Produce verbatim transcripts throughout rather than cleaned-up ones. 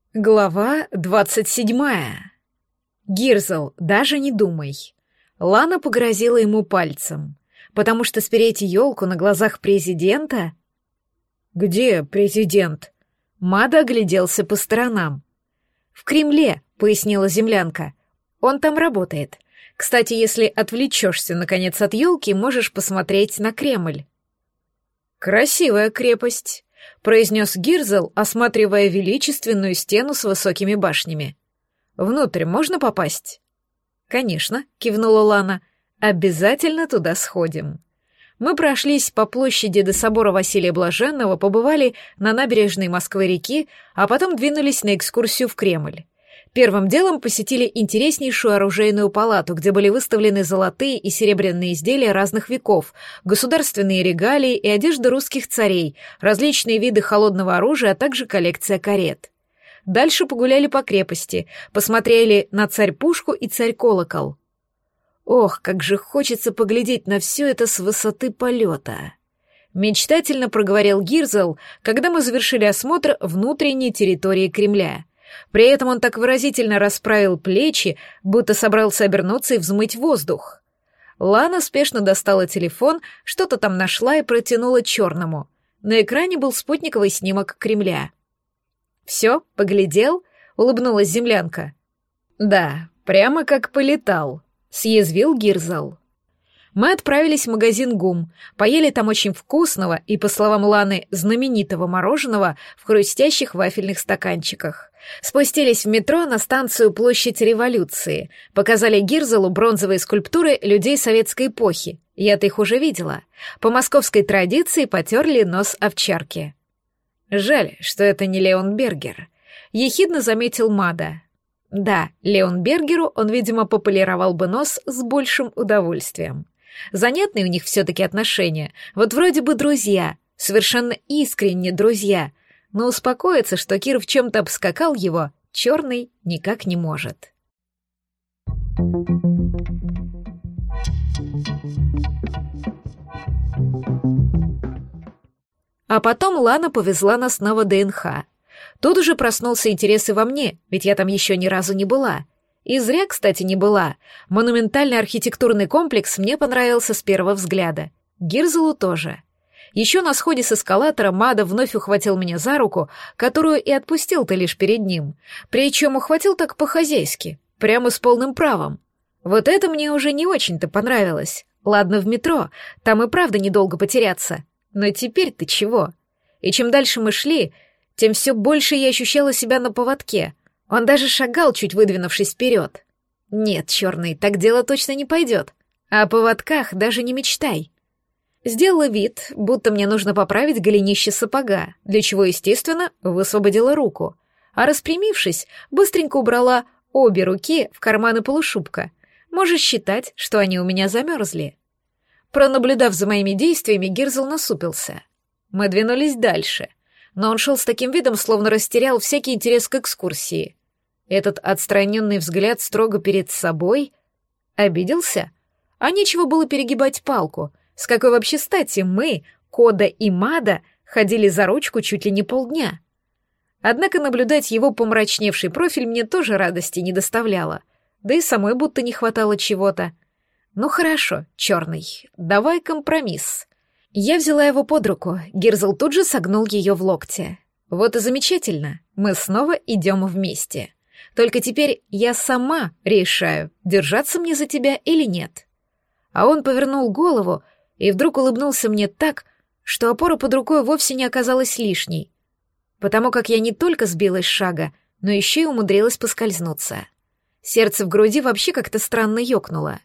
Глава двадцать седьмая. Гирзл, даже не думай. Лана погрозила ему пальцем, потому что спереть елку на глазах президента... Где президент? Мада огляделся по сторонам. В Кремле, пояснила землянка. Он там работает. Кстати, если отвлечешься, наконец, от елки, можешь посмотреть на Кремль. Красивая крепость, произнес Гирзл, осматривая величественную стену с высокими башнями. «Внутрь можно попасть?» «Конечно», — кивнула Лана. «Обязательно туда сходим». Мы прошлись по площади до собора Василия Блаженного, побывали на набережной Москвы-реки, а потом двинулись на экскурсию в Кремль. Первым делом посетили интереснейшую оружейную палату, где были выставлены золотые и серебряные изделия разных веков, государственные регалии и одежда русских царей, различные виды холодного оружия, а также коллекция карет. Дальше погуляли по крепости, посмотрели на царь-пушку и царь-колокол. Ох, как же хочется поглядеть на все это с высоты полета. Мечтательно проговорил Гирзл, когда мы завершили осмотр внутренней территории Кремля. При этом он так выразительно расправил плечи, будто собрался обернуться и взмыть воздух. Лана спешно достала телефон, что-то там нашла и протянула черному. На экране был спутниковый снимок Кремля. «Все, поглядел?» — улыбнулась землянка. «Да, прямо как полетал», — съязвил Гирзл. Мы отправились в магазин ГУМ, поели там очень вкусного и, по словам Ланы, знаменитого мороженого в хрустящих вафельных стаканчиках. Спустились в метро на станцию Площадь Революции, показали Гирзлу бронзовые скульптуры людей советской эпохи. Я-то их уже видела. По московской традиции потерли нос овчарки. «Жаль, что это не Леон Бергер», — ехидно заметил Мада. Да, Леон Бергеру он, видимо, пополировал бы нос с большим удовольствием. Занятные у них все-таки отношения, вот вроде бы друзья, совершенно искренне друзья, но успокоиться, что Кир в чем-то обскакал его, черный никак не может. А потом Лана повезла нас на ВДНХ. Тут уже проснулся интерес и во мне, ведь я там еще ни разу не была. И зря, кстати, не была. Монументальный архитектурный комплекс мне понравился с первого взгляда. Гирзлу тоже. Еще на сходе с эскалатора Мада вновь ухватил меня за руку, которую и отпустил-то лишь перед ним. Причем ухватил так по-хозяйски, прямо с полным правом. Вот это мне уже не очень-то понравилось. Ладно, в метро, там и правда недолго потеряться. Но теперь ты чего? И чем дальше мы шли, тем все больше я ощущала себя на поводке. Он даже шагал, чуть выдвинувшись вперед. Нет, черный, так дело точно не пойдет. О поводках даже не мечтай. Сделала вид, будто мне нужно поправить голенище сапога, для чего, естественно, высвободила руку. А распрямившись, быстренько убрала обе руки в карманы полушубка. Можешь считать, что они у меня замерзли. Пронаблюдав за моими действиями, Гирзл насупился. Мы двинулись дальше, но он шел с таким видом, словно растерял всякий интерес к экскурсии. Этот отстраненный взгляд строго перед собой обиделся? А нечего было перегибать палку. С какой вообще стати мы, Кода и Мада, ходили за ручку чуть ли не полдня? Однако наблюдать его помрачневший профиль мне тоже радости не доставляло, да и самой будто не хватало чего-то. Ну хорошо, черный, давай компромисс. Я взяла его под руку, Гирзл тут же согнул ее в локте. Вот и замечательно, мы снова идем вместе. Только теперь я сама решаю, держаться мне за тебя или нет. А он повернул голову и вдруг улыбнулся мне так, что опора под рукой вовсе не оказалась лишней, потому как я не только сбилась с шага, но еще и умудрилась поскользнуться. Сердце в груди вообще как-то странно ёкнуло.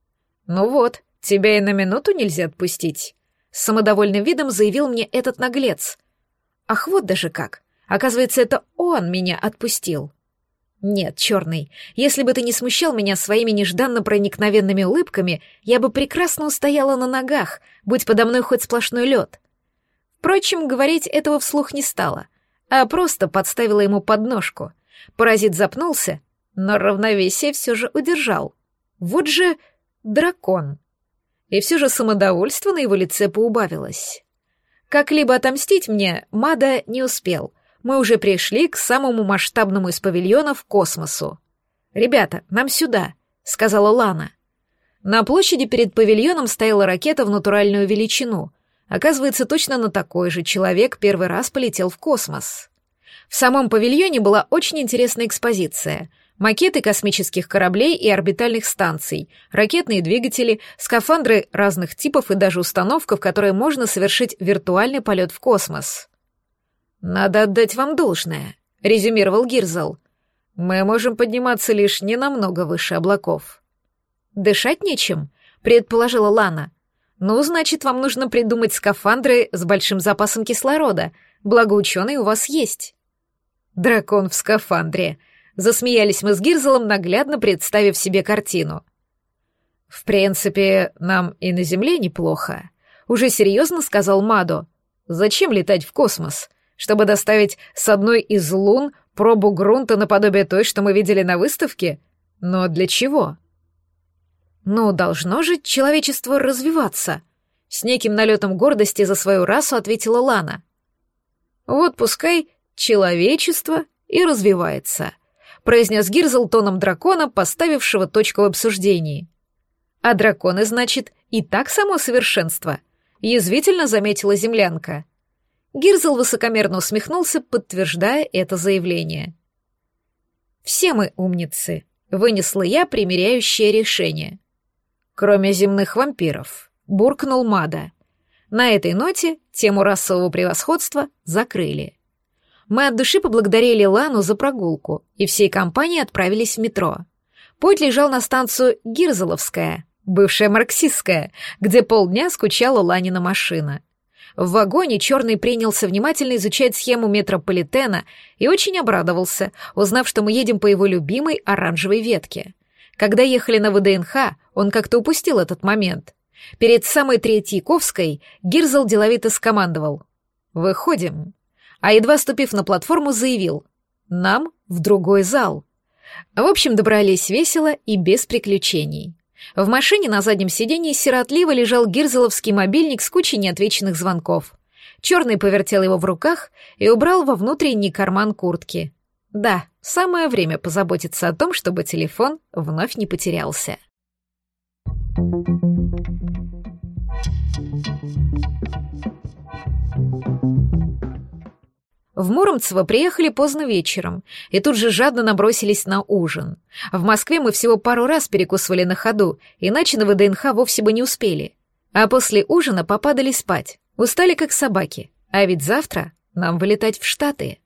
«Ну вот, тебя и на минуту нельзя отпустить», — с самодовольным видом заявил мне этот наглец. Ах, вот даже как. Оказывается, это он меня отпустил. Нет, черный, если бы ты не смущал меня своими нежданно-проникновенными улыбками, я бы прекрасно устояла на ногах, будь подо мной хоть сплошной лед. Впрочем, говорить этого вслух не стала, а просто подставила ему подножку. Паразит запнулся, но равновесие все же удержал. Вот же дракон. И все же самодовольство на его лице поубавилось. Как-либо отомстить мне Мада не успел. мы уже пришли к самому масштабному из павильонов космосу. «Ребята, нам сюда», — сказала Лана. На площади перед павильоном стояла ракета в натуральную величину. Оказывается, точно на такой же человек первый раз полетел в космос. В самом павильоне была очень интересная экспозиция. Макеты космических кораблей и орбитальных станций, ракетные двигатели, скафандры разных типов и даже установка, в которой можно совершить виртуальный полет в космос. «Надо отдать вам должное», — резюмировал Гирзл. «Мы можем подниматься лишь не намного выше облаков». «Дышать нечем», — предположила Лана. «Ну, значит, вам нужно придумать скафандры с большим запасом кислорода, благо ученые у вас есть». «Дракон в скафандре», — засмеялись мы с Гирзлом, наглядно представив себе картину. «В принципе, нам и на Земле неплохо», — уже серьезно сказал Мадо. «Зачем летать в космос? Чтобы доставить с одной из лун пробу грунта наподобие той, что мы видели на выставке? Но для чего?» «Ну, должно же человечество развиваться», — с неким налетом гордости за свою расу ответила Лана. «Вот пускай человечество и развивается», — произнес Гирзл тоном дракона, поставившего точку в обсуждении. «А драконы, значит, и так само совершенство», — язвительно заметила землянка. Гирзл высокомерно усмехнулся, подтверждая это заявление. «Все мы умницы», — вынесла я примиряющее решение. «Кроме земных вампиров», — буркнул Мада. На этой ноте тему расового превосходства закрыли. Мы от души поблагодарили Лану за прогулку, и всей компанией отправились в метро. Путь лежал на станцию Гирзловская, бывшая марксистская, где полдня скучала Ланина машина. В вагоне Черный принялся внимательно изучать схему метрополитена и очень обрадовался, узнав, что мы едем по его любимой оранжевой ветке. Когда ехали на ВДНХ, он как-то упустил этот момент. Перед самой Третьяковской Гирзл деловито скомандовал: «Выходим», а едва ступив на платформу, заявил: «Нам в другой зал». В общем, добрались весело и без приключений. В машине на заднем сиденье сиротливо лежал гирзловский мобильник с кучей неотвеченных звонков. Черный повертел его в руках и убрал во внутренний карман куртки. Да, самое время позаботиться о том, чтобы телефон вновь не потерялся. В Муромцево приехали поздно вечером и тут же жадно набросились на ужин. В Москве мы всего пару раз перекусывали на ходу, иначе на ВДНХ вовсе бы не успели. А после ужина попадали спать, устали как собаки, а ведь завтра нам вылетать в Штаты.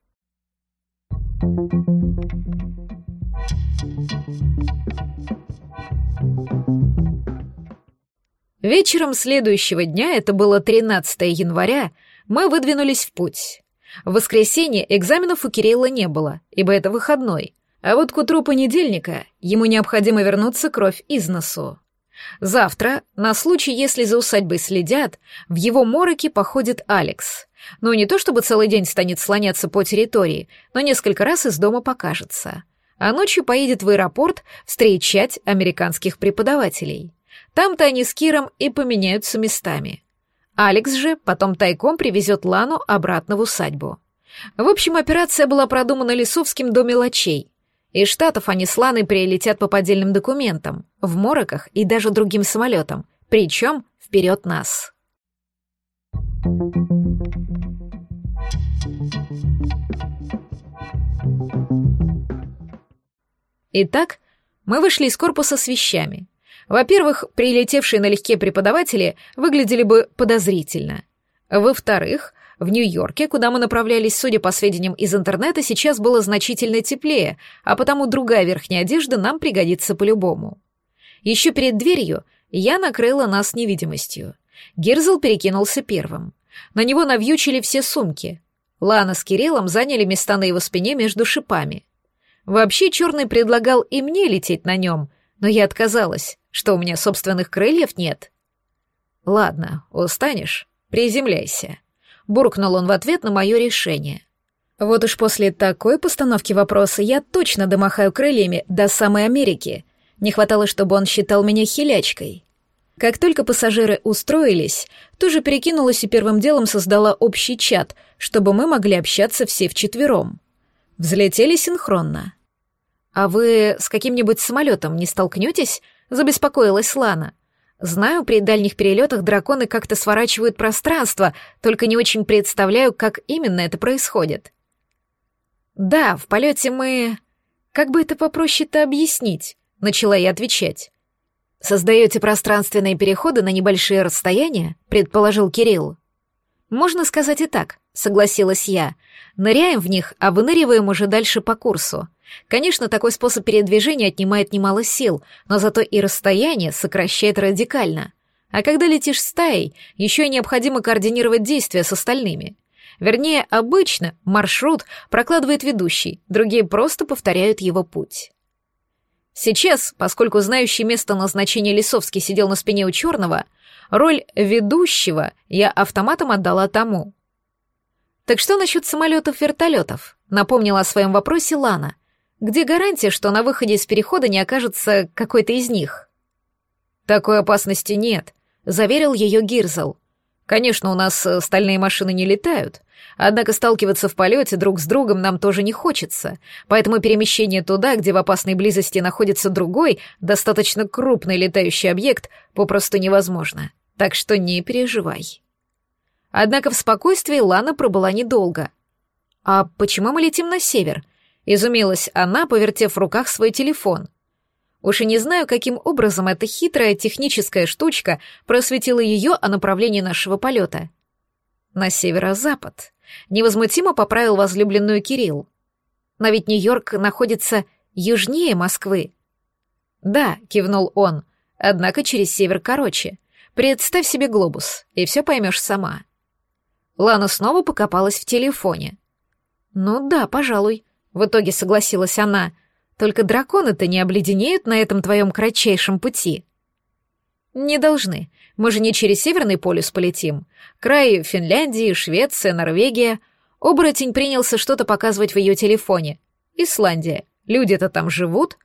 Вечером следующего дня, это было тринадцатого января, мы выдвинулись в путь. В воскресенье экзаменов у Кирилла не было, ибо это выходной, а вот к утру понедельника ему необходимо вернуться кровь из носу. Завтра, на случай, если за усадьбой следят, в его мороке походит Алекс. Ну, не то чтобы целый день станет слоняться по территории, но несколько раз из дома покажется. А ночью поедет в аэропорт встречать американских преподавателей. Там-то они с Киром и поменяются местами. Алекс же потом тайком привезет Лану обратно в усадьбу. В общем, операция была продумана Лисовским до мелочей. Из Штатов они с Ланой прилетят по поддельным документам, в мороках и даже другим самолетам, причем вперед нас. Итак, мы вышли из корпуса с вещами. Во-первых, прилетевшие налегке преподаватели выглядели бы подозрительно. Во-вторых, в Нью-Йорке, куда мы направлялись, судя по сведениям из интернета, сейчас было значительно теплее, а потому другая верхняя одежда нам пригодится по-любому. Еще перед дверью я накрыла нас невидимостью. Гирзл перекинулся первым. На него навьючили все сумки. Лана с Кириллом заняли места на его спине между шипами. Вообще, Черный предлагал и мне лететь на нем, но я отказалась, что у меня собственных крыльев нет. «Ладно, устанешь? Приземляйся», — буркнул он в ответ на мое решение. Вот уж после такой постановки вопроса я точно домахаю крыльями до самой Америки. Не хватало, чтобы он считал меня хилячкой. Как только пассажиры устроились, тоже перекинулась и первым делом создала общий чат, чтобы мы могли общаться все вчетвером. Взлетели синхронно. «А вы с каким-нибудь самолетом не столкнетесь?» — забеспокоилась Лана. «Знаю, при дальних перелетах драконы как-то сворачивают пространство, только не очень представляю, как именно это происходит». «Да, в полете мы... Как бы это попроще-то объяснить?» — начала я отвечать. «Создаете пространственные переходы на небольшие расстояния?» — предположил Кирилл. «Можно сказать и так», — согласилась я. «Ныряем в них, а выныриваем уже дальше по курсу. Конечно, такой способ передвижения отнимает немало сил, но зато и расстояние сокращает радикально. А когда летишь стаей, еще и необходимо координировать действия с остальными. Вернее, обычно маршрут прокладывает ведущий, другие просто повторяют его путь». Сейчас, поскольку знающий место назначения Лисовский сидел на спине у черного, роль ведущего я автоматом отдала тому. «Так что насчет самолетов-вертолетов?» — напомнила о своем вопросе Лана. «Где гарантия, что на выходе из перехода не окажется какой-то из них?» «Такой опасности нет», — заверил ее Гирзл. «Конечно, у нас стальные машины не летают, однако сталкиваться в полете друг с другом нам тоже не хочется, поэтому перемещение туда, где в опасной близости находится другой, достаточно крупный летающий объект, попросту невозможно, так что не переживай». Однако в спокойствии Лана пробыла недолго. «А почему мы летим на север?» — изумилась она, повертев в руках свой телефон. Уж и не знаю, каким образом эта хитрая техническая штучка просветила ее о направлении нашего полета. «На северо-запад», — невозмутимо поправил возлюбленную Кирилл. «Но ведь Нью-Йорк находится южнее Москвы». «Да», — кивнул он, — «однако через север короче. Представь себе глобус, и все поймешь сама». Лана снова покопалась в телефоне. «Ну да, пожалуй», — в итоге согласилась она, — «только драконы-то не обледенеют на этом твоем кратчайшем пути». «Не должны. Мы же не через Северный полюс полетим. Край Финляндии, Швеция, Норвегия». Оборотень принялся что-то показывать в ее телефоне. «Исландия. Люди-то там живут?»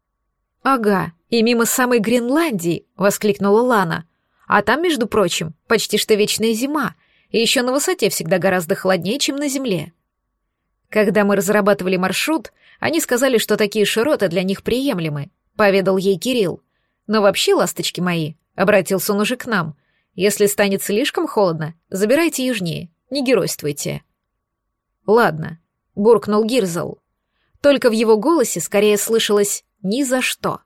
«Ага, и мимо самой Гренландии», — воскликнула Лана. «А там, между прочим, почти что вечная зима, и еще на высоте всегда гораздо холоднее, чем на земле». «Когда мы разрабатывали маршрут, они сказали, что такие широты для них приемлемы», — поведал ей Кирилл. «Но вообще, ласточки мои», — обратился он уже к нам, — «если станет слишком холодно, забирайте южнее, не геройствуйте». «Ладно», — буркнул Гирзл. Только в его голосе скорее слышалось «ни за что».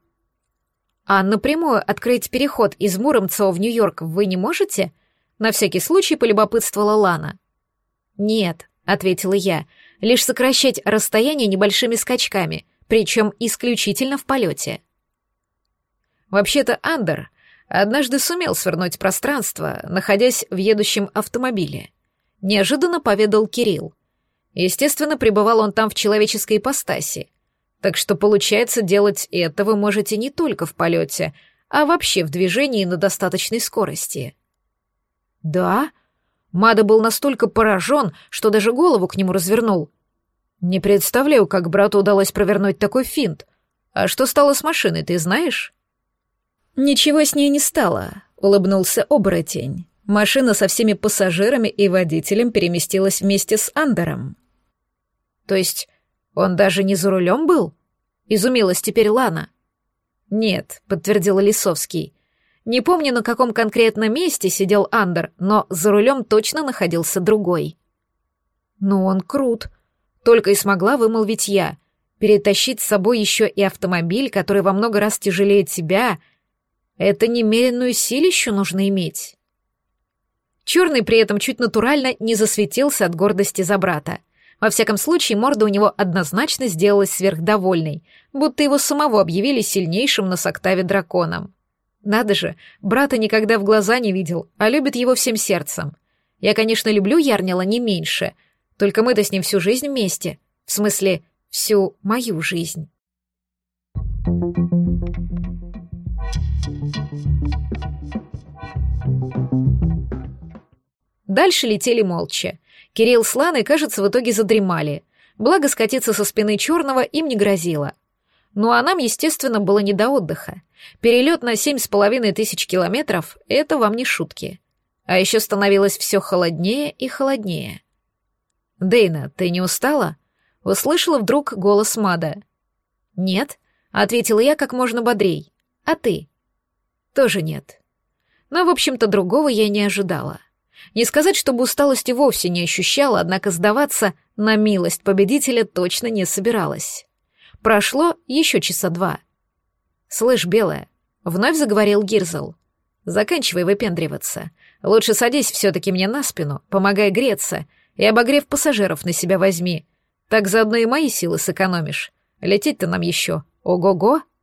«А напрямую открыть переход из Муромца в Нью-Йорк вы не можете?» — на всякий случай полюбопытствовала Лана. «Нет», — ответила я, — «лишь сокращать расстояние небольшими скачками, причем исключительно в полете». Вообще-то Андер однажды сумел свернуть пространство, находясь в едущем автомобиле. Неожиданно поведал Кирилл. Естественно, пребывал он там в человеческой ипостаси. Так что, получается, делать это вы можете не только в полете, а вообще в движении на достаточной скорости. «Да?» Мада был настолько поражен, что даже голову к нему развернул. «Не представляю, как брату удалось провернуть такой финт. А что стало с машиной, ты знаешь?» «Ничего с ней не стало», — улыбнулся оборотень. Машина со всеми пассажирами и водителем переместилась вместе с Андером. «То есть он даже не за рулем был?» — изумилась теперь Лана. «Нет», — подтвердил Лисовский. «Не помню, на каком конкретном месте сидел Андер, но за рулем точно находился другой». «Ну, он крут», — только и смогла вымолвить я. «Перетащить с собой еще и автомобиль, который во много раз тяжелее тебя, это немеренную силищу нужно иметь». Черный при этом чуть натурально не засветился от гордости за брата. Во всяком случае, морда у него однозначно сделалась сверхдовольной, будто его самого объявили сильнейшим на Соктаве драконом. Надо же, брата никогда в глаза не видел, а любит его всем сердцем. Я, конечно, люблю Ярнила не меньше, только мы-то с ним всю жизнь вместе, в смысле, всю мою жизнь. Дальше летели молча. Кирилл с Ланой, кажется, в итоге задремали. Благо, скатиться со спины черного им не грозило. Ну а нам, естественно, было не до отдыха. Перелет на семь с половиной тысяч километров — это вам не шутки. А еще становилось все холоднее и холоднее. «Дейна, ты не устала?» — услышала вдруг голос Мада. «Нет», — ответила я как можно бодрей. «А ты?» «Тоже нет». Но, в общем-то, другого я не ожидала. Не сказать, чтобы усталости вовсе не ощущала, однако сдаваться на милость победителя точно не собиралась. Прошло еще часа два. «Слышь, Белая», — вновь заговорил Гирзл, — «заканчивай выпендриваться. Лучше садись все-таки мне на спину, помогай греться, и, обогрев пассажиров, на себя возьми. Так заодно и мои силы сэкономишь. Лететь-то нам еще. Ого-го!»